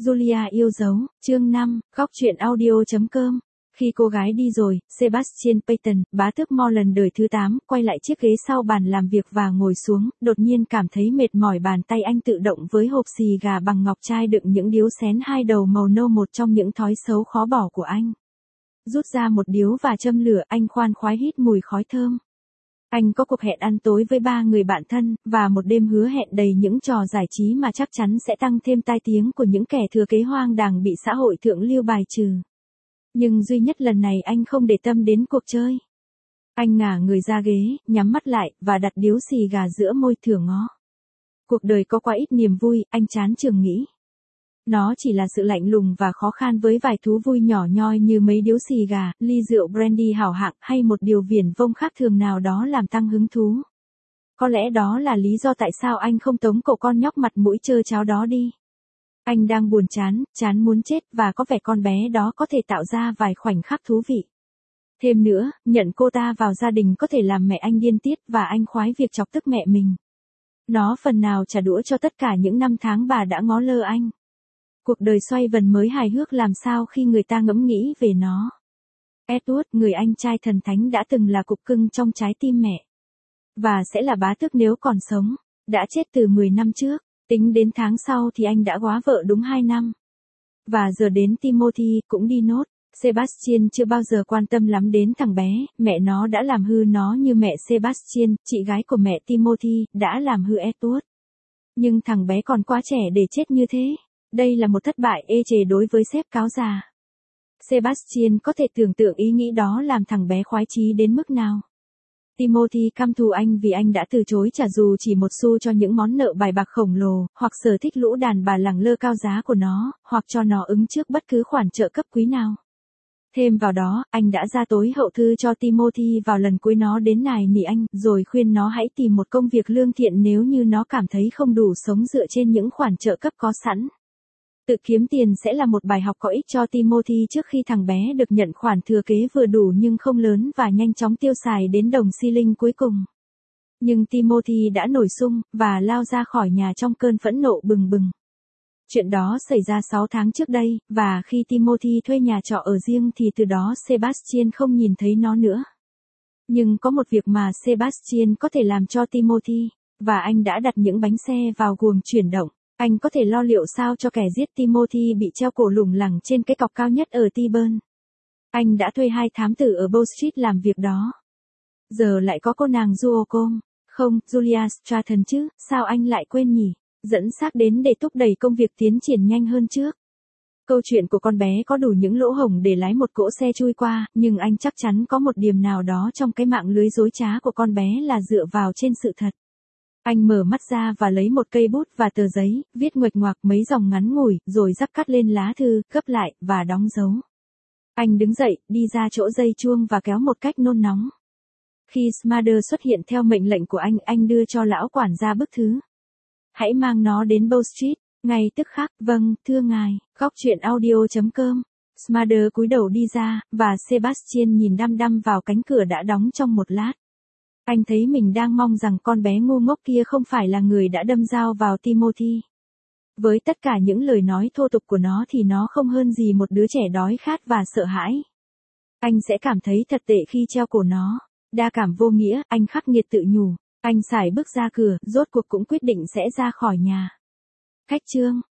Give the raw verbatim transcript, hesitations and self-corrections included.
Julia yêu dấu, chương năm, góc truyện audio.com. Khi cô gái đi rồi, Sebastian Payton, bá tước Morland đời thứ tám, quay lại chiếc ghế sau bàn làm việc và ngồi xuống, đột nhiên cảm thấy mệt mỏi, bàn tay anh tự động với hộp xì gà bằng ngọc trai đựng những điếu xén hai đầu màu nâu, một trong những thói xấu khó bỏ của anh. Rút ra một điếu và châm lửa, anh khoan khoái hít mùi khói thơm. Anh có cuộc hẹn ăn tối với ba người bạn thân, và một đêm hứa hẹn đầy những trò giải trí mà chắc chắn sẽ tăng thêm tai tiếng của những kẻ thừa kế hoang đàng bị xã hội thượng lưu bài trừ. Nhưng duy nhất lần này anh không để tâm đến cuộc chơi. Anh ngả người ra ghế, nhắm mắt lại, và đặt điếu xì gà giữa môi thửa ngó. Cuộc đời có quá ít niềm vui, anh chán chường nghĩ. Nó chỉ là sự lạnh lùng và khó khăn với vài thú vui nhỏ nhoi như mấy điếu xì gà, ly rượu brandy hảo hạng hay một điều viển vông khác thường nào đó làm tăng hứng thú. Có lẽ đó là lý do tại sao anh không tống cậu con nhóc mặt mũi trơ cháo đó đi. Anh đang buồn chán, chán muốn chết, và có vẻ con bé đó có thể tạo ra vài khoảnh khắc thú vị. Thêm nữa, nhận cô ta vào gia đình có thể làm mẹ anh điên tiết, và anh khoái việc chọc tức mẹ mình. Nó phần nào trả đũa cho tất cả những năm tháng bà đã ngó lơ anh. Cuộc đời xoay vần mới hài hước làm sao khi người ta ngẫm nghĩ về nó. Edward, người anh trai thần thánh đã từng là cục cưng trong trái tim mẹ. Và sẽ là bá tước nếu còn sống. Đã chết từ mười năm trước. Tính đến tháng sau thì anh đã góa vợ đúng hai năm. Và giờ đến Timothy cũng đi nốt. Sebastian chưa bao giờ quan tâm lắm đến thằng bé, mẹ nó đã làm hư nó như mẹ Sebastian, chị gái của mẹ Timothy, đã làm hư Edward. Nhưng thằng bé còn quá trẻ để chết như thế. Đây là một thất bại ê chề đối với sếp cáo già. Sebastian có thể tưởng tượng ý nghĩ đó làm thằng bé khoái chí đến mức nào. Timothy căm thù anh vì anh đã từ chối trả dù chỉ một xu cho những món nợ bài bạc khổng lồ, hoặc sở thích lũ đàn bà lẳng lơ cao giá của nó, hoặc cho nó ứng trước bất cứ khoản trợ cấp quý nào. Thêm vào đó, anh đã ra tối hậu thư cho Timothy vào lần cuối nó đến nài nỉ anh, rồi khuyên nó hãy tìm một công việc lương thiện nếu như nó cảm thấy không đủ sống dựa trên những khoản trợ cấp có sẵn. Tự kiếm tiền sẽ là một bài học có ích cho Timothy trước khi thằng bé được nhận khoản thừa kế vừa đủ nhưng không lớn và nhanh chóng tiêu xài đến đồng xi linh cuối cùng. Nhưng Timothy đã nổi sung, và lao ra khỏi nhà trong cơn phẫn nộ bừng bừng. Chuyện đó xảy ra sáu tháng trước đây, và khi Timothy thuê nhà trọ ở riêng thì từ đó Sebastian không nhìn thấy nó nữa. Nhưng có một việc mà Sebastian có thể làm cho Timothy, và anh đã đặt những bánh xe vào guồng chuyển động. Anh có thể lo liệu sao cho kẻ giết Timothy bị treo cổ lủng lẳng trên cái cọc cao nhất ở Tyburn. Anh đã thuê hai thám tử ở Bow Street làm việc đó. Giờ lại có cô nàng Duocom. Không, Julia Stratton chứ, sao anh lại quên nhỉ? Dẫn xác đến để thúc đẩy công việc tiến triển nhanh hơn trước. Câu chuyện của con bé có đủ những lỗ hổng để lái một cỗ xe chui qua, nhưng anh chắc chắn có một điểm nào đó trong cái mạng lưới dối trá của con bé là dựa vào trên sự thật. Anh mở mắt ra và lấy một cây bút và tờ giấy, viết nguệch ngoạc mấy dòng ngắn ngủi, rồi rắc cắt lên lá thư, gấp lại, và đóng dấu. Anh đứng dậy, đi ra chỗ dây chuông và kéo một cách nôn nóng. Khi Smarder xuất hiện theo mệnh lệnh của anh, anh đưa cho lão quản gia bức thư. Hãy mang nó đến Bow Street, ngay tức khắc. Vâng, thưa ngài. Góc truyện audio.com. Smarder cúi đầu đi ra, và Sebastian nhìn đăm đăm vào cánh cửa đã đóng trong một lát. Anh thấy mình đang mong rằng con bé ngu ngốc kia không phải là người đã đâm dao vào Timothy. Với tất cả những lời nói thô tục của nó thì nó không hơn gì một đứa trẻ đói khát và sợ hãi. Anh sẽ cảm thấy thật tệ khi treo cổ nó. Đa cảm vô nghĩa, anh khắc nghiệt tự nhủ. Anh sải bước ra cửa, rốt cuộc cũng quyết định sẽ ra khỏi nhà. Khách trương.